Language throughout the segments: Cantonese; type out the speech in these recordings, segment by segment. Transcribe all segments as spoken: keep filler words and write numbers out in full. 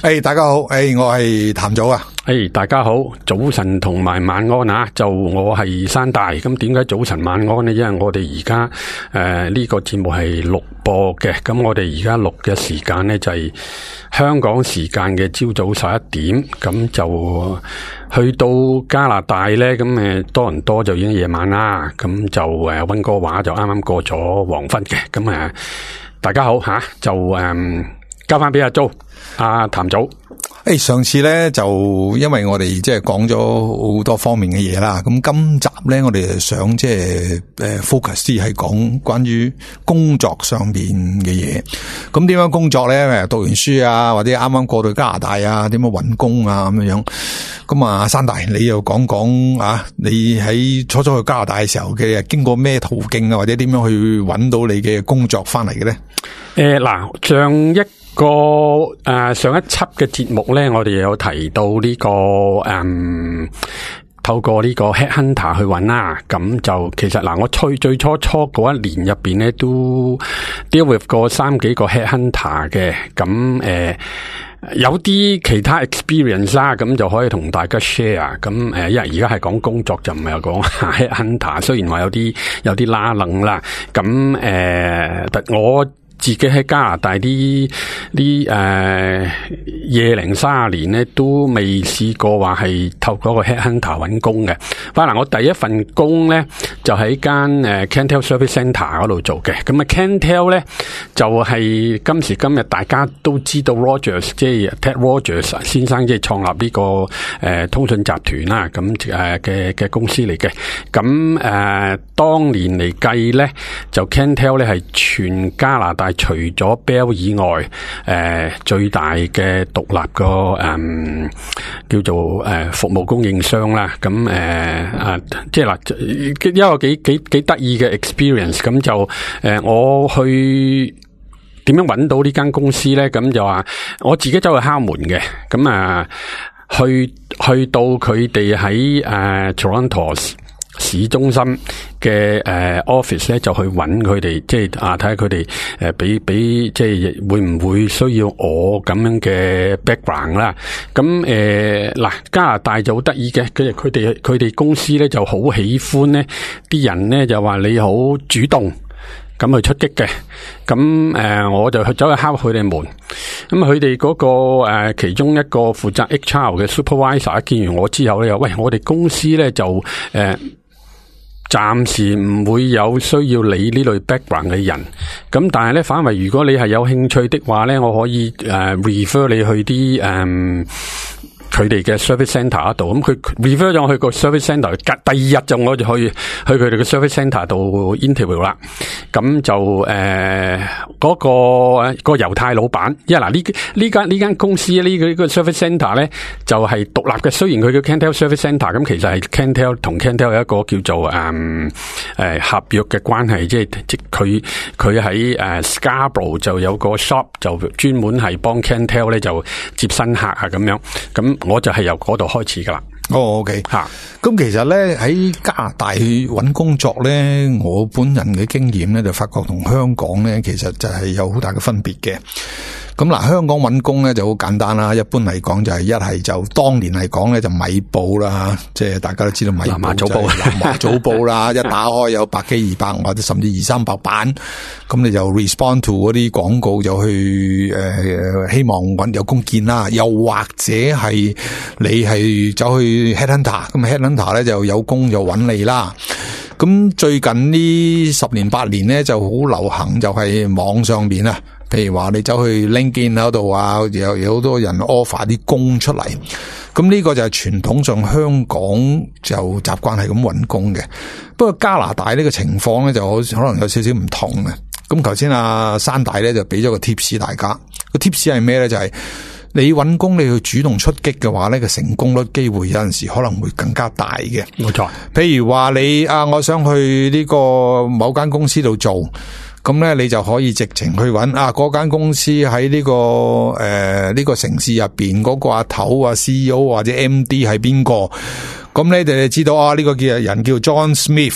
誒，大家好，誒，我係譚祖啊。 誒，大家好，早晨同埋晚安啊！就我係山大，咁點解早晨晚安呢？因為我哋而家誒呢個節目係錄播嘅，咁我哋而家錄嘅時間呢，就係香港時間嘅朝早十一點，咁就去到加拿大呢，咁誒多倫多就已經夜晚啦，咁就誒溫哥華就啱啱過咗黃昏嘅，咁誒大家好吓，就誒交翻俾阿祖阿譚祖。 誒，上次咧就因為我哋即係講咗好多方面嘅嘢啦，咁今集咧我哋想即係誒 focus 啲係講關於工作上邊嘅嘢。咁點樣工作咧？誒，讀完書啊，或者啱啱過到加拿大啊，點樣搵工啊咁樣樣。咁啊，山大你又講講啊，你喺初初去加拿大嘅時候嘅經過咩途徑啊，或者點樣去搵到你嘅工作翻嚟嘅咧？ 誒，嗱，上一個誒、呃、上一輯嘅節目咧，我哋有提到呢、這個誒、嗯、透過呢個 headhunter 去揾啦。咁就其實嗱，我最最初初嗰一年入邊咧，都 deal with 過三幾個 headhunter 嘅。咁誒、呃、有啲其他 experience 啦，咁就可以同大家 share。咁誒，因為而家係講工作，就唔係講 headhunter。雖然話有啲有啲拉楞啦，咁誒、呃，我自己喺加拿大啲啲誒廿零三十年咧，都未試過話係透過個 headhunter 揾工嘅。反正我第一份工咧就喺間誒 Cantel Service Centre 嗰度做嘅。咁啊 Cantel 咧就係、是、今時今日大家都知道 Rogers， 即係 Ted Rogers 先生即係創立呢、這個誒、呃、通訊集團啦，咁誒嘅嘅公司嚟嘅。咁誒、呃、當年嚟計咧，就 Cantel 咧係全加拿大除咗 Bell 以外，誒、呃、最大嘅獨立個誒、嗯、叫做誒、呃、服務供應商啦。咁誒啊，即係嗱，一個幾幾幾得意嘅 experience。咁就誒、呃、我去點樣揾到呢間公司咧？咁就話我自己走去敲門嘅。咁啊，去去到佢哋喺誒 Toronto市中心嘅誒、呃、office 咧，就去揾佢哋，即係啊睇下佢哋誒俾俾即係會唔會需要我咁樣嘅 background 啦。咁誒嗱，加拿大就好得意嘅，佢哋佢哋佢哋公司咧就好喜歡咧，啲人咧就話你好主動咁去出擊嘅。咁誒、呃、我就去走去敲佢哋門。咁佢哋嗰個誒、呃、其中一個負責 H R 嘅 supervisor 見完我之後咧，又喂，我哋公司咧就誒。呃暫時唔會有需要你呢類 background 嘅人，咁但係咧反為如果你係有興趣的話咧，我可以誒、呃、refer 你去啲誒佢哋嘅 service centre 度，咁佢 refer 咗我去個 service centre，第二日就我就去去佢哋嘅 service centre 度 interview 啦。咁就誒嗰、呃那個、那個猶太老闆，因為嗱呢呢間呢間公司呢個呢個 service centre 咧就係、是、獨立嘅，雖然佢叫 Cantel Service Centre， 咁其實係 Cantel 同 Cantel 有一個叫做誒誒、嗯呃、合約嘅關係，即係即佢佢喺誒 Scarborough 就有個 shop 就專門係幫 Cantel 咧就接新客啊咁樣，咁我就係由嗰度開始噶啦。 哦 ，OK，吓，咁其實咧喺加拿大去揾工作咧，我本人嘅經驗咧就發覺同香港咧其實就係有好大嘅分別嘅。咁嗱，香港揾工咧就好簡單啦，一般嚟講就係一係就當年嚟講咧就米報啦，即係大家都知道米報南華早報、 南華早報啦，一打開有百幾二百或者甚至二三百版，咁你就 respond to 嗰啲廣告就去誒、呃、希望揾有工見啦，又或者係你係走去 headhunter， 咁 headhunter 咧就有工就揾你啦。咁最近呢十年八年咧就好流行就係網上邊啊。譬如話你走去 LinkedIn 嗰度啊，有有好多人 offer 啲工出嚟，咁呢個就係傳統上香港就習慣係咁揾工嘅。不過加拿大呢個情況咧就可能有少少唔同嘅。咁頭先阿山大咧就俾咗個 tips 大家，個 tips 係咩咧？就係、是、你揾工你去主動出擊嘅話咧，個成功率機會有陣時可能會更加大嘅。 冇錯，譬如話你啊，我想去呢個某間公司度做。咁咧，你就可以直情去揾啊！嗰間公司喺呢、這個誒呢、呃這個城市入邊嗰個阿頭啊 C E O 或者 M D 係邊個？咁你哋知道啊？呢、這個叫人叫 John Smith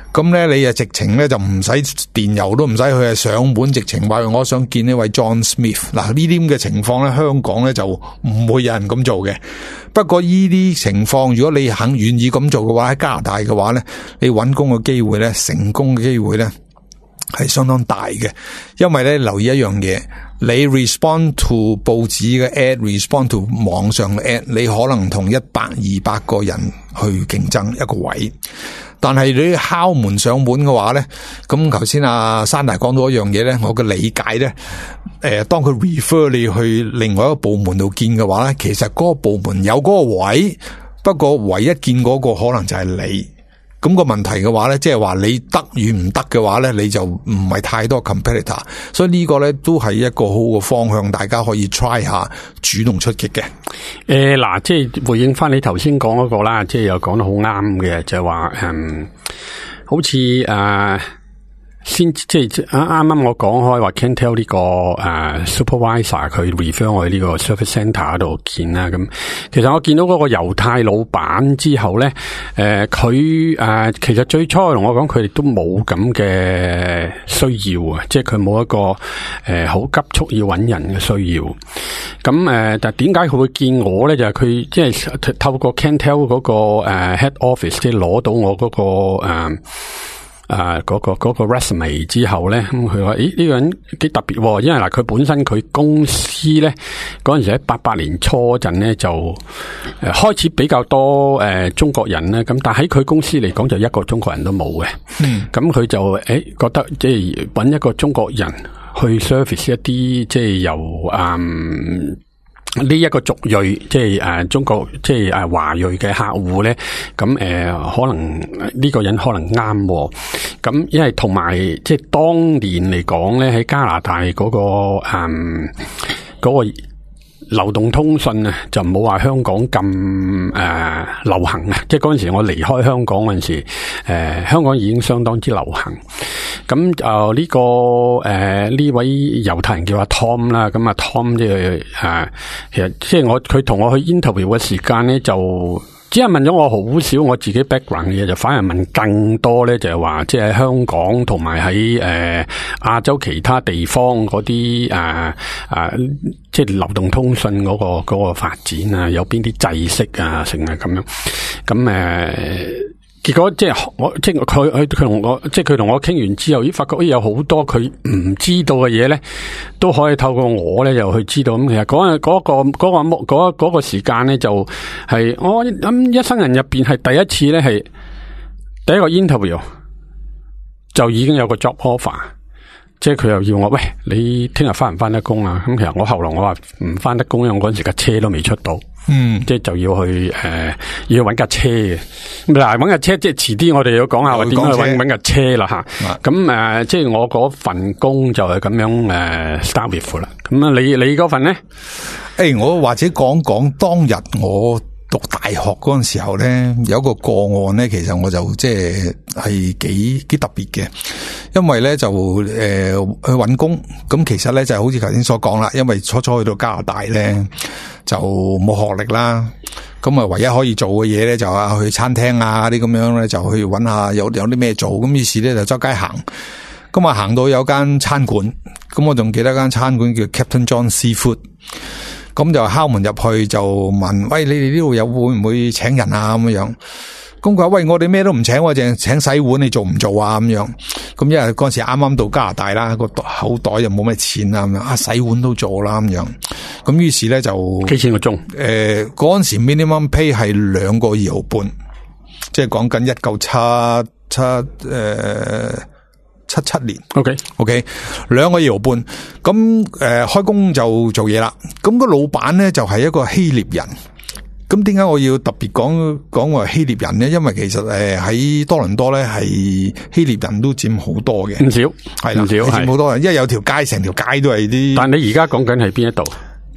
咁咧你啊直情咧就唔使電郵都唔使去，係上門直情話我想見呢位 John Smith。嗱呢啲咁嘅情況咧，香港咧就唔會有人咁做嘅。不過呢啲情況，如果你肯願意咁做嘅話，喺加拿大嘅話咧，你揾工嘅機會咧，成功嘅機會咧係相當大嘅。因為咧留意一樣嘢，你 respond to 報紙嘅 ad，respond to 網上嘅 ad，你可能同一百二百個人去競爭一個位。但係你敲門上門嘅話咧，咁頭先阿山大講到一樣嘢咧，我嘅理解咧，誒、呃，當佢 refer 你去另外一個部門度見嘅話咧，其實嗰個部門有嗰個位，不過唯一見嗰個可能就係你。咁、個問題嘅話咧，即係話你得與唔得嘅話咧，你就唔係太多 competitor， 所以呢個咧都係一個好嘅方向，大家可以 try 下主動出擊嘅。 誒，嗱，即係回應翻你頭先講嗰個啦，即係又講得好啱嘅，就係話誒，好似誒。呃先即係啱啱啱我講開話 Cantel 呢個誒、uh, supervisor 佢 refer 我去呢個 service centre 度見啦，咁其實我見到嗰個猶太老闆之後咧，誒佢誒其實最初同我講佢哋都冇咁嘅需要啊，即係佢冇一個誒好、呃、急速要揾人嘅需要。咁誒、呃，但係點解佢會見我咧？就係、是、佢即係透過 Cantel 嗰個誒、uh, head office 即係攞到我嗰、那個誒。Uh, 啊，嗰、那個嗰、那個 resume 之後咧，咁佢話：咦，呢、這個人幾特別、哦，因為嗱，佢本身佢公司咧嗰陣時喺八八年初陣咧就誒、呃、開始比較多誒、呃、中國人咧，咁但係喺佢公司嚟講就一個中國人都冇嘅。嗯，咁佢就誒、欸、覺得即係搵一個中國人去 service 一啲即係由嗯。呢一個族裔，即係誒中國，即係誒華裔嘅客戶咧，咁誒、呃、可能呢個人可能啱，咁因為同埋即係當年嚟講咧，喺加拿大嗰、那個誒嗰、嗯那個流動通訊啊，就冇話香港咁誒、呃、流行啊！即係嗰陣時我離開香港嗰陣時，誒、呃、香港已經相當之流行。咁就呢個誒呢、呃、位猶太人叫阿 Tom 啦，咁啊 Tom 即係誒，其實即係我佢同我去 interview 嘅時間咧就。只係問咗我好少我自己 background 嘅嘢，就反而問更多咧，就係話即係喺香港同埋喺誒亞洲其他地方嗰啲誒誒，即係流動通訊嗰、嗰個、嗰個發展啊，有邊啲制式啊，成係咁樣。咁誒、呃，結果即係我即係佢佢佢同我即係佢同我傾完之後，咦，發覺咦有好多佢唔知道嘅嘢咧，都可以透過我咧又去知道。咁其實嗰、嗰個嗰、嗰個嗰、嗰個嗰、嗰個時間咧，就係、是、我諗一生人入邊係第一次咧，係第一個 interview 就已經有個 job offer， 即係佢又要我喂，你聽日翻唔翻得工啊？咁其實我後來我話唔翻得工，因為我嗰陣時架車都未出到。嗯，即係就要去誒、呃，要揾架車嘅。嗱，揾架車即係遲啲，我哋要講下話點樣去揾揾架車啦吓。咁誒、呃，即係我嗰份工就係咁樣誒、呃、start with 啦。咁啊，你你嗰份咧？誒、 欸，我或者講講當日我讀大學嗰陣時候咧，有一個個案咧，其實我就即係係幾幾特別嘅，因為咧就誒、呃、去揾工，咁其實咧就係好似頭先所講啦，因為初初去到加拿大咧。就冇學歷啦，咁啊唯一可以做嘅嘢咧就啊去餐廳啊啲咁樣咧就去揾下有有啲咩做，咁於是咧就周街行，咁啊行到有間餐館，咁我仲記得間餐館叫 Captain John Seafood， 咁就敲門入去就問，喂，你哋呢度有會唔會請人啊咁樣？咁佢話喂，我哋咩都唔請，我淨係請洗碗，你做唔做啊？咁樣，咁因為嗰陣時啱啱到加拿大啦，個口袋又冇咩錢啊，咁樣啊洗碗都做啦咁樣，咁於是咧就幾錢個鐘？ 誒，嗰陣時 minimum pay 係兩個二毫半，即係講緊一九七七誒七七年。OK OK， 兩個二毫半，咁誒、呃、開工就做嘢啦。咁、個老闆咧就係、是、一個希臘人。咁點解我要特別講講話希臘人咧？因為其實誒喺多倫多咧係希臘人都佔好多嘅，唔少係啦，唔少佔好多人，因為有條街成條街都係啲。但你而家講緊係邊一度？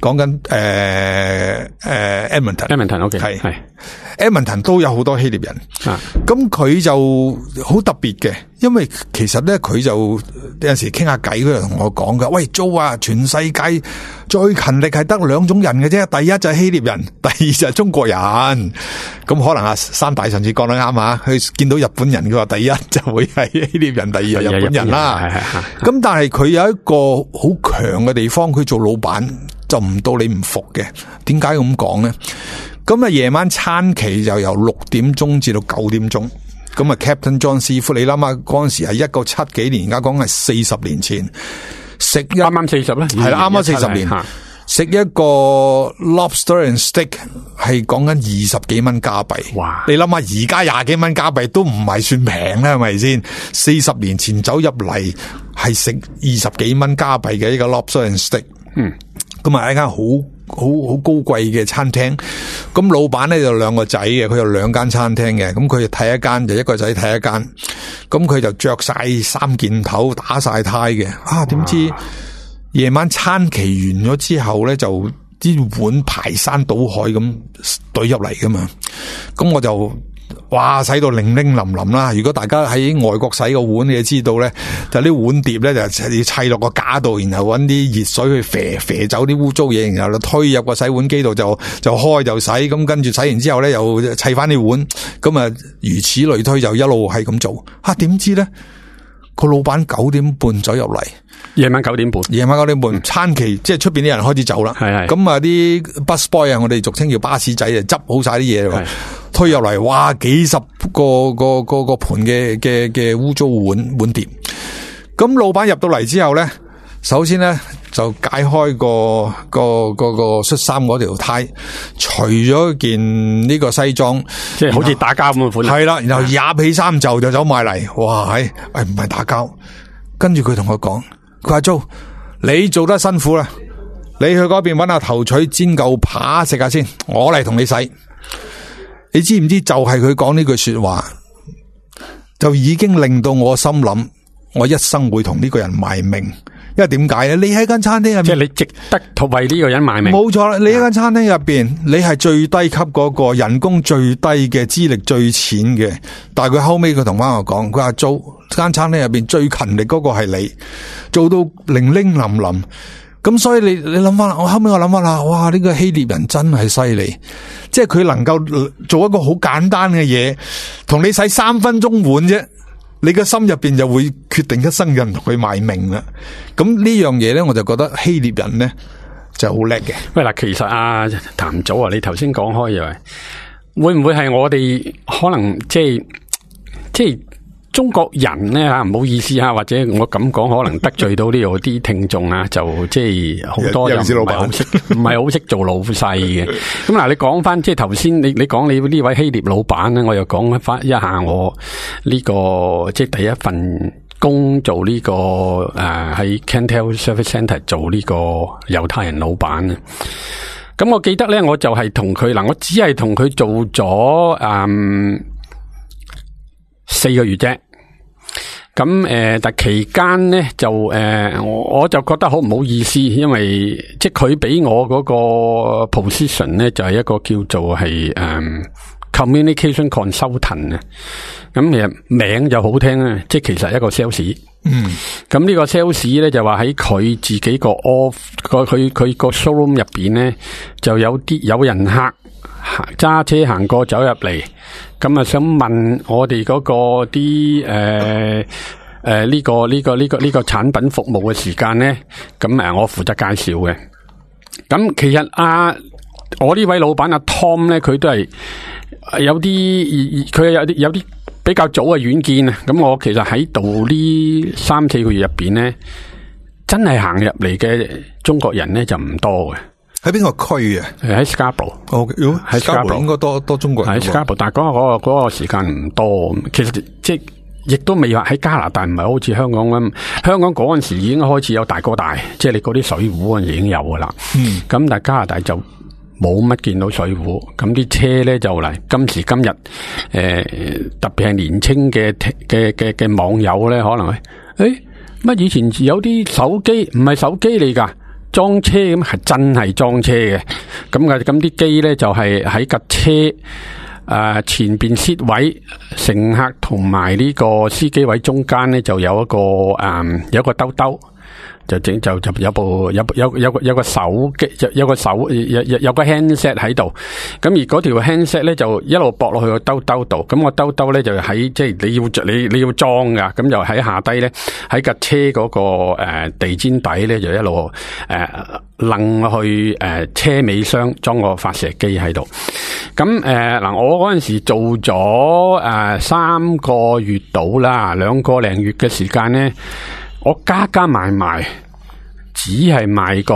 講緊誒誒 Edmonton，Edmonton OK 係係 Edmonton 都有好多希臘人，咁佢、啊、就好特別嘅，因為其實咧佢就有陣時傾下偈，佢就同我講噶，喂 Joe 啊，全世界最勤力係得兩種人嘅啫，第一就係希臘人，第二就係中國人。咁可能啊山大上次講得啱啊，佢見到日本人佢話第一就會係希臘人，第二係日本人啦。咁但係佢有一個好強嘅地方，佢做老闆就唔到你唔服嘅。點解咁講咧？咁啊夜晚餐期就由六點鐘至到九點鐘。咁啊 Captain John 師傅，你諗下嗰陣時係一九七幾年，而家講係四十年前，食啱啱四十咧， 係啦，啱啱四十年，食一個 lobster and steak 係講緊二十幾蚊加幣。哇！你諗下而家廿幾蚊加幣都唔係算平啦，係咪先？四十年前走入嚟係食二十幾蚊加幣嘅一個 lobster and steak。嗯。咁啊，一間好好好高貴嘅餐廳。咁老闆咧就兩個仔嘅，佢有兩間餐廳嘅。咁佢就睇一間，就一個仔睇一間。咁佢就着晒三件頭，打晒呔嘅。啊，點知夜晚餐期完咗之後咧，就啲碗排山倒海咁懟入嚟噶嘛。咁我就哇洗到零零淋淋啦！如果大家喺外國洗個碗，你就知道咧，就啲碗碟咧就要砌落個架度，然後搵啲熱水去啡啡走啲污糟嘢，然後就推入個洗碗機度就就開就洗，咁跟住洗完之後咧又砌翻啲碗，咁啊如此類推就一路係咁做。吓、啊、點知咧個老闆九點半走入嚟， 夜晚九點半， 夜晚九點半餐期即係出邊啲人開始走啦。係係咁啊啲 bus boy 啊，我哋俗稱叫巴士仔啊，執好晒啲嘢。推入嚟，哇！幾十個個個個盤嘅嘅嘅污糟碗碗碟。咁老闆入到嚟之後咧，首先咧就解開個個個個恤衫嗰條呔，除咗件呢個西裝， 即係好似打交咁嘅款。 係啦，然後廿起衫袖就走埋嚟，哇！係，誒唔係打交。跟住佢同我講，佢話 Joe，你做得辛苦啦，你去嗰邊搵下頭槌煎嚿扒食下先，我嚟同你洗。你知唔知就係佢講呢句說話，就已經令到我心諗，我一生會同呢個人賣命。因為點解咧？你喺間餐廳入面， 即係你值得為呢個人賣命。冇錯啦，你喺間餐廳入邊，你係最低級嗰個，人工最低嘅，資歷最淺嘅。但係佢後尾佢同翻我講，佢話做間餐廳入邊最勤力嗰個係你，做到零零冧冧。咁所以你你諗翻，我後尾我諗翻啦，哇！呢個希臘人真係犀利，即係佢能夠做一個好簡單嘅嘢，同你洗三分鐘碗啫，你嘅心入邊就會決定一生人同佢賣命啦。咁呢樣嘢咧，我就覺得希臘人咧就好叻嘅。 喂嗱，其實啊，譚祖啊，你頭先講開又係，會唔會係我哋可能即係即係？中國人咧吓，唔好意思吓，或者我咁講可能得罪到呢度啲聽眾啊，就即係好多人唔係好識，唔係好識做老細嘅。咁嗱，你講翻即係頭先，你你講你呢位希臘老闆咧，我又講翻一下我呢個即係第一份工做呢個誒喺 Cantel Service Centre 做呢個猶太人老闆啊。咁我記得咧，我就係同佢嗱，我只係同佢做咗誒。四個月啫，咁誒、呃，但期間咧就誒、呃，我我就覺得好唔好意思，因為即係佢俾我嗰個 position 咧就係、是、一個叫做係誒、嗯、communication consultant 啊，咁其實名就好聽啊，即係其實一個 sales。嗯，咁呢個 sales 咧就話喺佢自己個 off 個佢佢個 showroom 入邊咧就有啲有人客揸車行過走入嚟。咁啊，想問我哋嗰個啲誒誒呢個呢個呢個呢個產品服務嘅時間咧，咁誒我負責介紹嘅。咁其實啊，我呢位老闆阿 Tom 咧，佢都係有啲佢有啲有啲比較早嘅遠見啊。咁我其實喺度呢三四個月入邊咧，真係行入嚟嘅中國人咧就唔多嘅。 喺邊個區啊？ 喺 Scarborough。哦， 喺 Scarborough 應該多多中國人。 喺 Scarborough，但係嗰個嗰個嗰個時間唔多。其實即係亦都未話喺加拿大，唔係好似香港咁。香港嗰陣時已經開始有大哥大，即係你嗰啲水壺嗰陣時已經有噶啦。嗯。咁但係加拿大就冇乜見到水壺。咁啲車咧就嚟今時今日，誒、呃、特別係年青嘅嘅嘅嘅網友咧，可能誒乜以前有啲手機唔係手機嚟㗎。 裝車咁係真係裝車嘅，咁嘅咁啲機咧就係喺架車誒、呃、前邊 seat 位，乘客同埋呢個司機位中間咧就有一個誒、嗯、有一個兜兜。就整就就有部有有有個有個手機有有個手有有有個 handset 喺度，咁而嗰條 handset 咧就一路駁落去個兜兜度，咁個兜兜咧就喺即係你要你你要裝噶，咁就喺下低咧喺架車嗰個誒地氈底咧就一路誒擰去誒車尾箱裝個發射機喺度。咁誒嗱，我嗰陣時做咗誒三個月到啦，兩個零月嘅時間咧。我加加埋埋，只係買過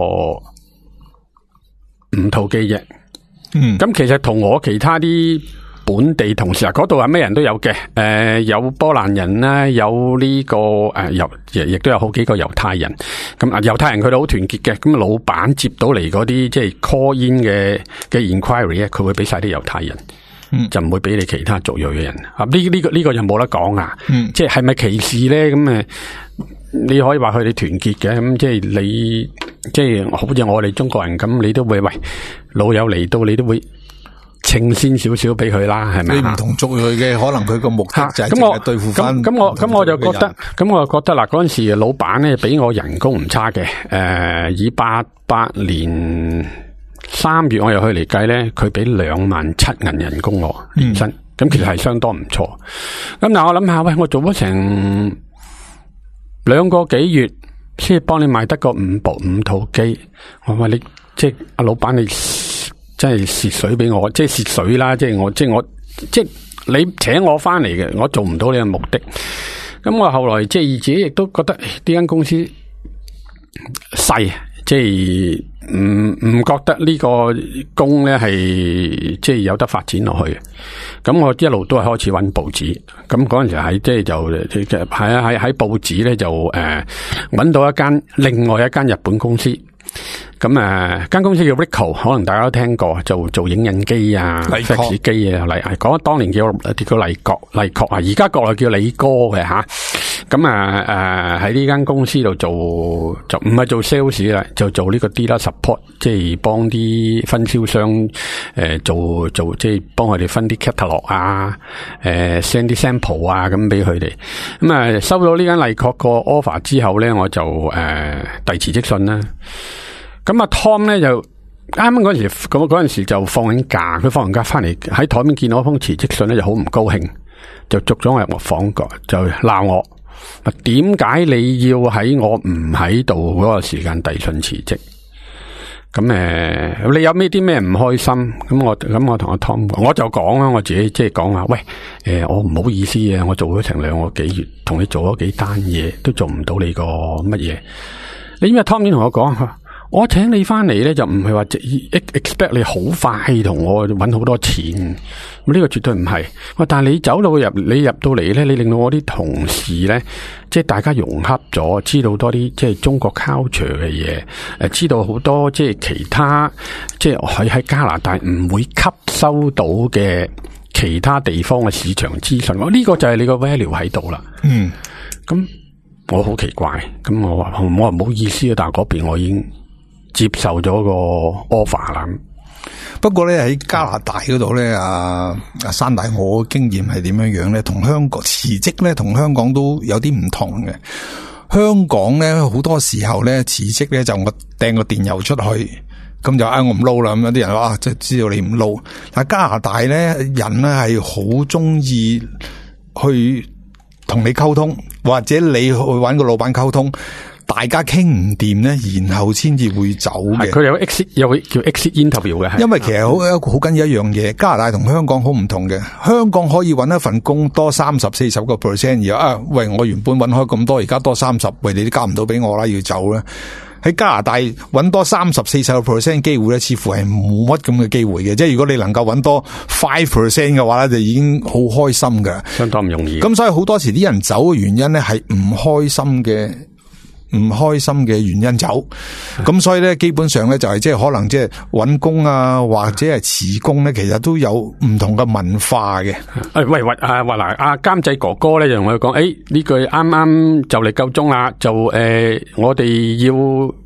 五套機啫。嗯，咁其實同我其他啲本地同事啊，嗰度係咩人都有嘅。誒、呃，有波蘭人啦，有呢、這個誒猶亦亦都有好幾個猶太人。咁啊，猶太人佢哋好團結嘅。咁老闆接到嚟嗰啲即係 call in 嘅嘅 inquiry 咧，佢會俾晒啲猶太人。嗯、就唔會俾你其他族裔嘅人啊！呢、這、呢個呢、這個就冇得講啊！嗯、即係係咪歧視咧？咁誒，你可以話佢哋團結嘅，咁即係你即係好似我哋中國人咁，你都會喂老友嚟到，你都會稱先少少俾佢啦，係咪？你唔同族裔嘅，可能佢個目的就係淨係對付翻。 咁我咁我就覺得，咁我就覺得嗱，嗰陣時老闆咧俾我人工唔差嘅，誒、呃，以八八年。三月我又去嚟計咧，佢俾兩萬七銀人工我年薪，咁、嗯、其實係相當唔錯。咁但係我諗下，喂，我做咗成兩個幾月，先幫你賣得個五部五套機。我話你即係阿老闆，你真係蝕水俾我，即係蝕水啦！即係我即係我即係你請我翻嚟嘅，我做唔到你嘅目的。咁我後來即係自己亦都覺得呢間公司細。即係唔唔覺得呢個工咧係即係有得發展落去，咁我一路都係開始揾報紙，咁嗰陣時喺即係就係啊喺喺報紙咧就誒揾到一間另外一間日本公司，咁誒間公司叫 Ricoh， 可能大家都聽過，就做影印機啊、fax 機啊，嚟講當年叫叫麗國麗國啊，而家國內叫李哥嘅吓。咁啊，誒喺呢間公司度做就唔係做 sales 啦，就做呢個 dealer support， 即係幫啲分銷商誒、呃、做做即係幫佢哋分啲 catalog 啊，誒 send 啲 sample 啊咁俾佢哋。咁啊收到呢間麗確個 offer 之後咧，我就誒遞辭職信啦。咁啊 Tom 咧就啱啱嗰陣時咁嗰陣時就放緊假，佢放完假翻嚟喺台面見到一封辭職信咧，就好唔高興，就捉咗我入我房角，就鬧我。點解你要喺我唔喺度嗰個時間遞信辭職？咁誒，你有咩啲咩唔開心？咁我咁我同阿 Tom 講，我就講啦，我自己即係講話，喂，誒，我唔好意思啊，我做咗成兩個幾月，同你做咗幾單嘢，都做唔到你個乜嘢。你因為 Tom 同我講，我請你翻嚟咧，就唔係話 expect 你好快同我搵好多錢，咁呢個絕對唔係。但係你走到入，你入到嚟咧，你令到我啲同事咧，即係大家融洽咗，知道多啲即係中國 culture 嘅嘢，誒，知道好多即係其他即係喺喺加拿大唔會吸收到嘅其他地方嘅市場資訊。我、這、呢個就係你個 value 喺度啦。嗯，咁我好奇怪，咁我話我話唔好意思啊，但係嗰邊我已經接受咗個 offer 啦。 不過咧喺加拿大嗰度咧，阿阿山大，我嘅經驗係點樣樣咧？同香港辭職咧，同香港都有啲唔同嘅。香港咧好多時候咧辭職咧就我掟個電郵出去，咁就嗌我唔撈啦。咁有啲人話啊，即係知道你唔撈。但係加拿大咧人咧係好中意去同你溝通，或者你去搵個老闆溝通。大家傾唔掂咧，然後先至會走嘅。 佢哋有 exit 有叫 exit interview 嘅。 因為其實好好緊要一樣嘢，加拿大同香港好唔同嘅。香港可以搵一份工多三十四十個 percent， 而啊喂，我原本搵開咁多，而家多三十，喂你都交唔到俾我啦，要走啦。喺加拿大搵多三十四十個 percent 機會咧，似乎係冇乜咁嘅機會嘅。即係如果你能夠搵多 five percent 嘅話咧，就已經好開心噶， 相當唔容易。 咁所以好多時啲人走嘅原因咧，係唔開心嘅。唔開心嘅原因走，咁所以咧，基本上咧就係即係可能即係搵工啊，或者係辭工咧，其實都有唔同嘅文化嘅。 誒，喂，喂，啊，話嗱，阿監製哥哥咧就同我講，誒，呢句啱啱就嚟夠鐘啦，就誒，我哋要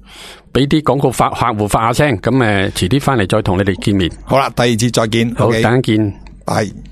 俾啲廣告發客戶發下聲，咁誒遲啲翻嚟再同你哋見面。 好啦，第二節再見。 好， OK， 等陣見。 拜。